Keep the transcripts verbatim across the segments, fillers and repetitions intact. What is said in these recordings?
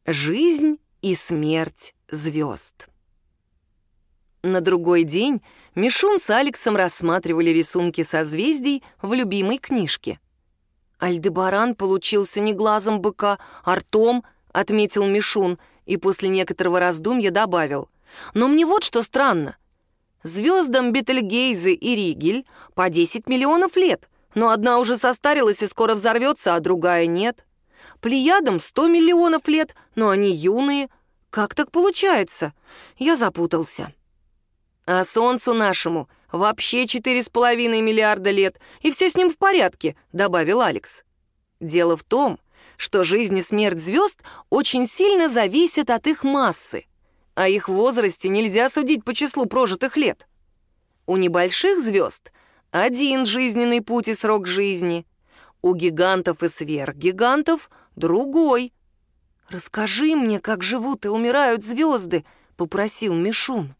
Жизнь и смерть звезд. На другой день Мишун с Алексом рассматривали рисунки созвездий в любимой книжке. «Альдебаран получился не глазом быка, а ртом», — отметил Мишун, и после некоторого раздумья добавил. «Но мне вот что странно. Звездам Бетельгейзе и Ригель по десять миллионов лет, но одна уже состарилась и скоро взорвется, а другая нет. Плеядам сто миллионов лет, но они юные. Как так получается? Я запутался». «А Солнцу нашему вообще четыре с половиной миллиарда лет, и все с ним в порядке», — добавил Алекс. «Дело в том, что жизнь и смерть звезд очень сильно зависят от их массы, а их возрасте нельзя судить по числу прожитых лет. У небольших звезд один жизненный путь и срок жизни, у гигантов и сверхгигантов другой». «Расскажи мне, как живут и умирают звезды», — попросил Мишун.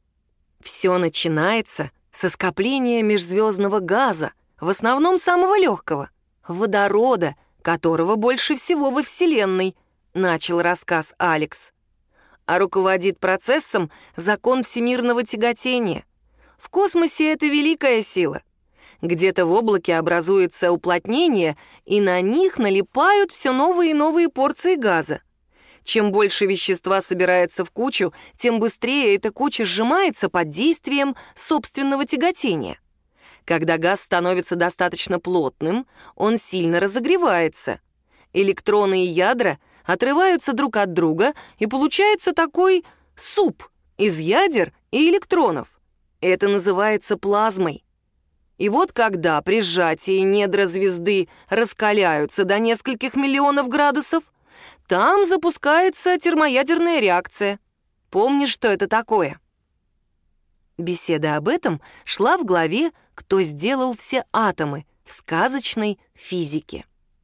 Все начинается со скопления межзвездного газа, в основном самого легкого, водорода, которого больше всего во Вселенной, начал рассказ Алекс. А руководит процессом закон всемирного тяготения. В космосе это великая сила. Где-то в облаке образуется уплотнение, и на них налипают все новые и новые порции газа. Чем больше вещества собирается в кучу, тем быстрее эта куча сжимается под действием собственного тяготения. Когда газ становится достаточно плотным, он сильно разогревается. Электроны и ядра отрываются друг от друга, и получается такой суп из ядер и электронов. Это называется плазмой. И вот когда при сжатии недра звезды раскаляются до нескольких миллионов градусов, там запускается термоядерная реакция. Помнишь, что это такое? Беседа об этом шла в главе «Кто сделал все атомы» в сказочной физике.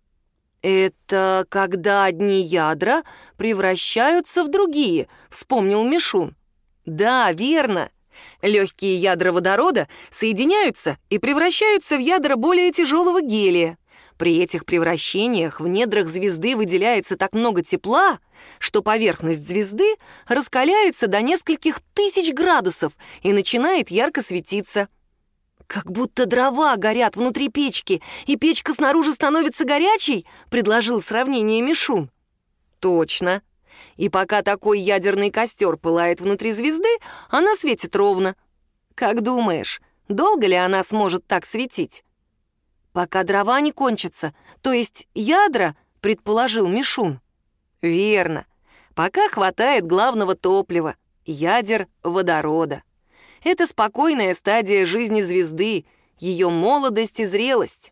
«Это когда одни ядра превращаются в другие», — вспомнил Мишун. «Да, верно. Легкие ядра водорода соединяются и превращаются в ядра более тяжелого гелия. При этих превращениях в недрах звезды выделяется так много тепла, что поверхность звезды раскаляется до нескольких тысяч градусов и начинает ярко светиться. «Как будто дрова горят внутри печки, и печка снаружи становится горячей», — предложил сравнение Мишун. «Точно. И пока такой ядерный костер пылает внутри звезды, она светит ровно. Как думаешь, долго ли она сможет так светить?» «Пока дрова не кончатся, то есть ядра», — предположил Мишун. «Верно. Пока хватает главного топлива — ядер водорода. Это спокойная стадия жизни звезды, ее молодость и зрелость».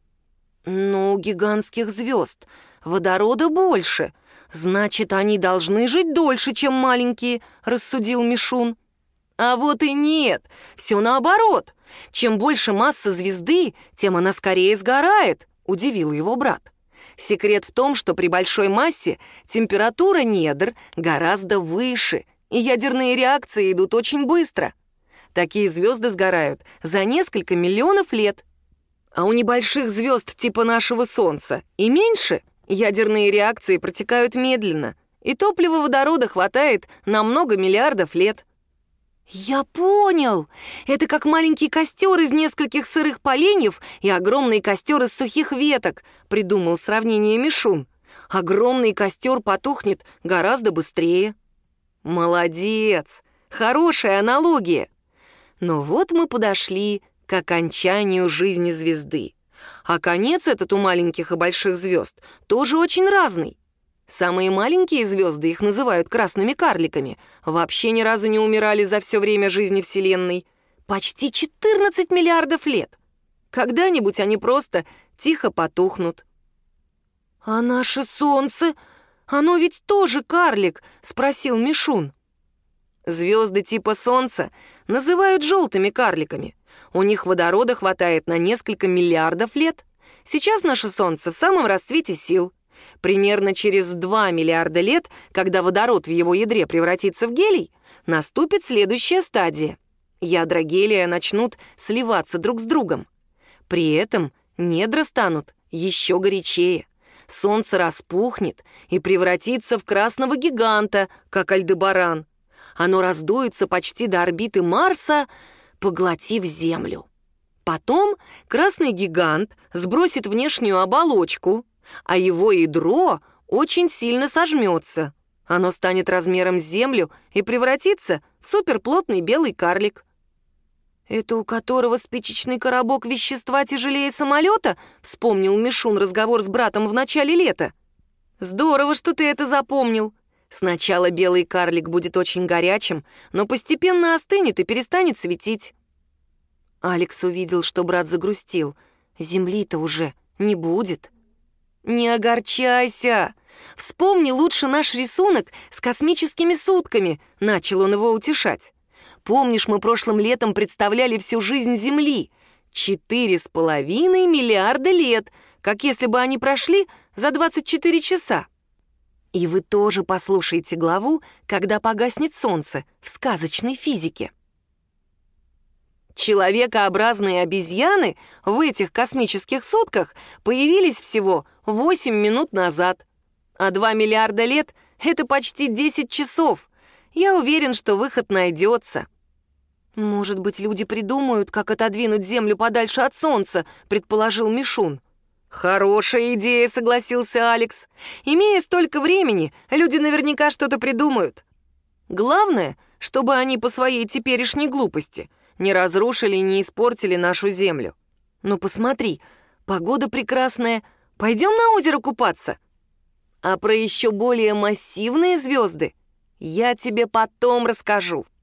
«Но у гигантских звезд водорода больше, значит, они должны жить дольше, чем маленькие», — рассудил Мишун. «А вот и нет, все наоборот. Чем больше масса звезды, тем она скорее сгорает», — удивил его брат. «Секрет в том, что при большой массе температура недр гораздо выше, и ядерные реакции идут очень быстро. Такие звезды сгорают за несколько миллионов лет. А у небольших звезд типа нашего Солнца и меньше ядерные реакции протекают медленно, и топлива водорода хватает на много миллиардов лет». «Я понял! Это как маленький костер из нескольких сырых поленьев и огромный костер из сухих веток», — придумал сравнение Мишун. «Огромный костер потухнет гораздо быстрее». «Молодец! Хорошая аналогия!» Но вот мы подошли к окончанию жизни звезды. А конец этот у маленьких и больших звезд тоже очень разный. Самые маленькие звезды, их называют красными карликами, вообще ни разу не умирали за все время жизни Вселенной. Почти четырнадцать миллиардов лет. Когда-нибудь они просто тихо потухнут. «А наше Солнце, оно ведь тоже карлик?» — спросил Мишун. Звезды типа Солнца называют желтыми карликами. У них водорода хватает на несколько миллиардов лет. Сейчас наше Солнце в самом расцвете сил. Примерно через два миллиарда лет, когда водород в его ядре превратится в гелий, наступит следующая стадия. Ядра гелия начнут сливаться друг с другом. При этом недра станут еще горячее. Солнце распухнет и превратится в красного гиганта, как Альдебаран. Оно раздуется почти до орбиты Марса, поглотив Землю. Потом красный гигант сбросит внешнюю оболочку, а его ядро очень сильно сожмется. Оно станет размером с Землю и превратится в суперплотный белый карлик. «Это у которого спичечный коробок вещества тяжелее самолета?» — вспомнил Мишун разговор с братом в начале лета. «Здорово, что ты это запомнил. Сначала белый карлик будет очень горячим, но постепенно остынет и перестанет светить». Алекс увидел, что брат загрустил. «Земли-то уже не будет». «Не огорчайся. Вспомни лучше наш рисунок с космическими сутками», — начал он его утешать. «Помнишь, мы прошлым летом представляли всю жизнь Земли? Четыре с половиной миллиарда лет, как если бы они прошли за двадцать четыре часа. И вы тоже послушайте главу «Когда погаснет солнце» в сказочной физике. Человекообразные обезьяны в этих космических сутках появились всего восемь минут назад, а два миллиарда лет — это почти десять часов. Я уверен, что выход найдется». «Может быть, люди придумают, как отодвинуть Землю подальше от Солнца», — предположил Мишун. «Хорошая идея», — согласился Алекс. «Имея столько времени, люди наверняка что-то придумают. Главное, чтобы они по своей теперешней глупости не разрушили и не испортили нашу Землю. Ну посмотри, погода прекрасная, пойдем на озеро купаться? А про еще более массивные звезды я тебе потом расскажу».